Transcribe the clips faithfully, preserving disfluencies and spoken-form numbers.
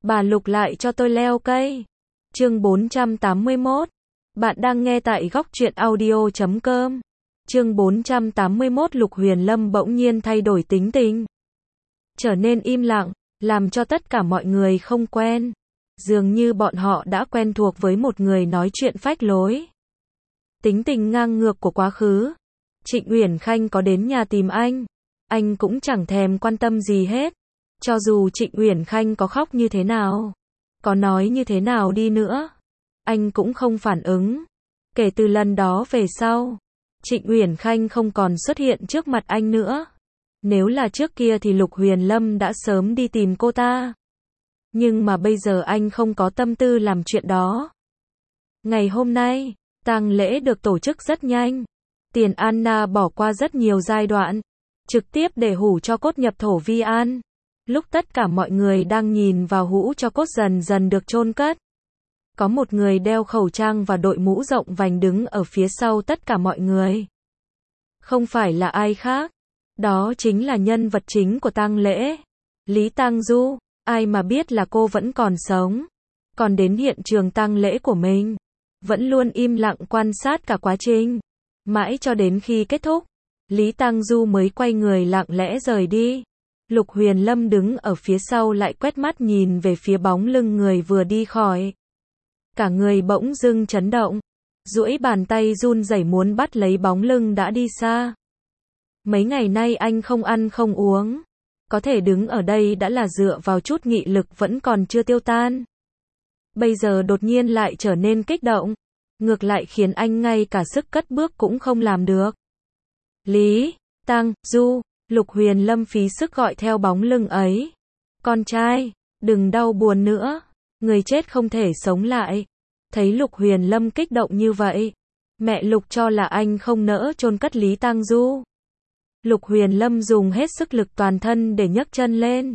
Bà Lục lại cho tôi leo cây. Chương bốn trăm tám mươi mốt. Bạn đang nghe tại góc truyện audio chấm com. Chương bốn trăm tám mươi mốt. Lục Huyền Lâm bỗng nhiên thay đổi tính tình. Trở nên im lặng, làm cho tất cả mọi người không quen. Dường như bọn họ đã quen thuộc với một người nói chuyện phách lối. Tính tình ngang ngược của quá khứ. Trịnh Uyển Khanh có đến nhà tìm anh, anh cũng chẳng thèm quan tâm gì hết. Cho dù Trịnh Uyển Khanh có khóc như thế nào, có nói như thế nào đi nữa, anh cũng không phản ứng. Kể từ lần đó về sau, Trịnh Uyển Khanh không còn xuất hiện trước mặt anh nữa. Nếu là trước kia thì Lục Huyền Lâm đã sớm đi tìm cô ta. Nhưng mà bây giờ anh không có tâm tư làm chuyện đó. Ngày hôm nay, tang lễ được tổ chức rất nhanh. Tiền Anna bỏ qua rất nhiều giai đoạn, trực tiếp để hũ cho cốt nhập thổ vi an. Lúc tất cả mọi người đang nhìn vào hũ cho cốt dần dần được chôn cất, có một người đeo khẩu trang và đội mũ rộng vành đứng ở phía sau tất cả mọi người. Không phải là ai khác, đó chính là nhân vật chính của tang lễ, Lý Tang Du. Ai mà biết là cô vẫn còn sống, còn đến hiện trường tang lễ của mình, vẫn luôn im lặng quan sát cả quá trình. Mãi cho đến khi kết thúc, Lý Tang Du mới quay người lặng lẽ rời đi. Lục Huyền Lâm đứng ở phía sau lại quét mắt nhìn về phía bóng lưng người vừa đi khỏi. Cả người bỗng dưng chấn động, duỗi bàn tay run rẩy muốn bắt lấy bóng lưng đã đi xa. Mấy ngày nay anh không ăn không uống, có thể đứng ở đây đã là dựa vào chút nghị lực vẫn còn chưa tiêu tan. Bây giờ đột nhiên lại trở nên kích động, ngược lại khiến anh ngay cả sức cất bước cũng không làm được. Lý Tang Du. Lục Huyền Lâm phí sức gọi theo bóng lưng ấy. Con trai, đừng đau buồn nữa, người chết không thể sống lại. Thấy Lục Huyền Lâm kích động như vậy, mẹ Lục cho là anh không nỡ chôn cất Lý Tang Du. Lục Huyền Lâm dùng hết sức lực toàn thân để nhấc chân lên.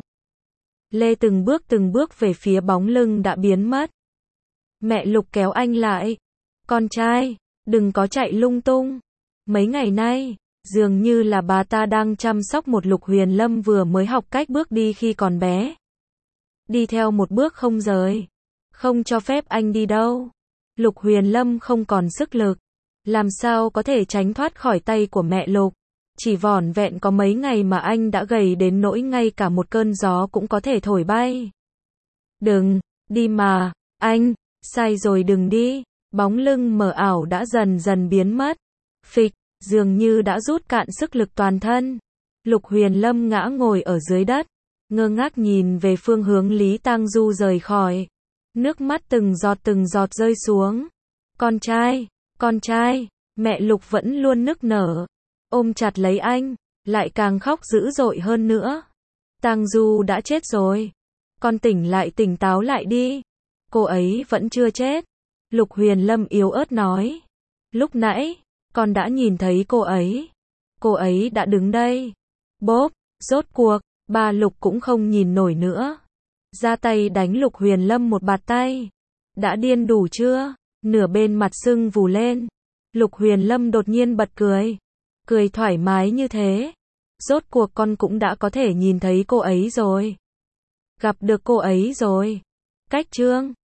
Lê từng bước từng bước về phía bóng lưng đã biến mất. Mẹ Lục kéo anh lại. Con trai, đừng có chạy lung tung. Mấy ngày nay, dường như là bà ta đang chăm sóc một Lục Huyền Lâm vừa mới học cách bước đi khi còn bé. Đi theo một bước không rời. Không cho phép anh đi đâu. Lục Huyền Lâm không còn sức lực. Làm sao có thể tránh thoát khỏi tay của mẹ Lục. Chỉ vỏn vẹn có mấy ngày mà anh đã gầy đến nỗi ngay cả một cơn gió cũng có thể thổi bay. Đừng, đi mà, anh, sai rồi đừng đi. Bóng lưng mờ ảo đã dần dần biến mất. Phịch, dường như đã rút cạn sức lực toàn thân. Lục Huyền Lâm ngã ngồi ở dưới đất, ngơ ngác nhìn về phương hướng Lý Tang Du rời khỏi. Nước mắt từng giọt từng giọt rơi xuống. Con trai, con trai, mẹ Lục vẫn luôn nức nở, ôm chặt lấy anh, lại càng khóc dữ dội hơn nữa. Tang Du đã chết rồi. Con tỉnh lại tỉnh táo lại đi. Cô ấy vẫn chưa chết. Lục Huyền Lâm yếu ớt nói. Lúc nãy, con đã nhìn thấy cô ấy. Cô ấy đã đứng đây. Bốp, rốt cuộc, ba Lục cũng không nhìn nổi nữa. Ra tay đánh Lục Huyền Lâm một bạt tay. Đã điên đủ chưa? Nửa bên mặt sưng vù lên. Lục Huyền Lâm đột nhiên bật cười. Cười thoải mái như thế. Rốt cuộc con cũng đã có thể nhìn thấy cô ấy rồi. Gặp được cô ấy rồi. Cách chương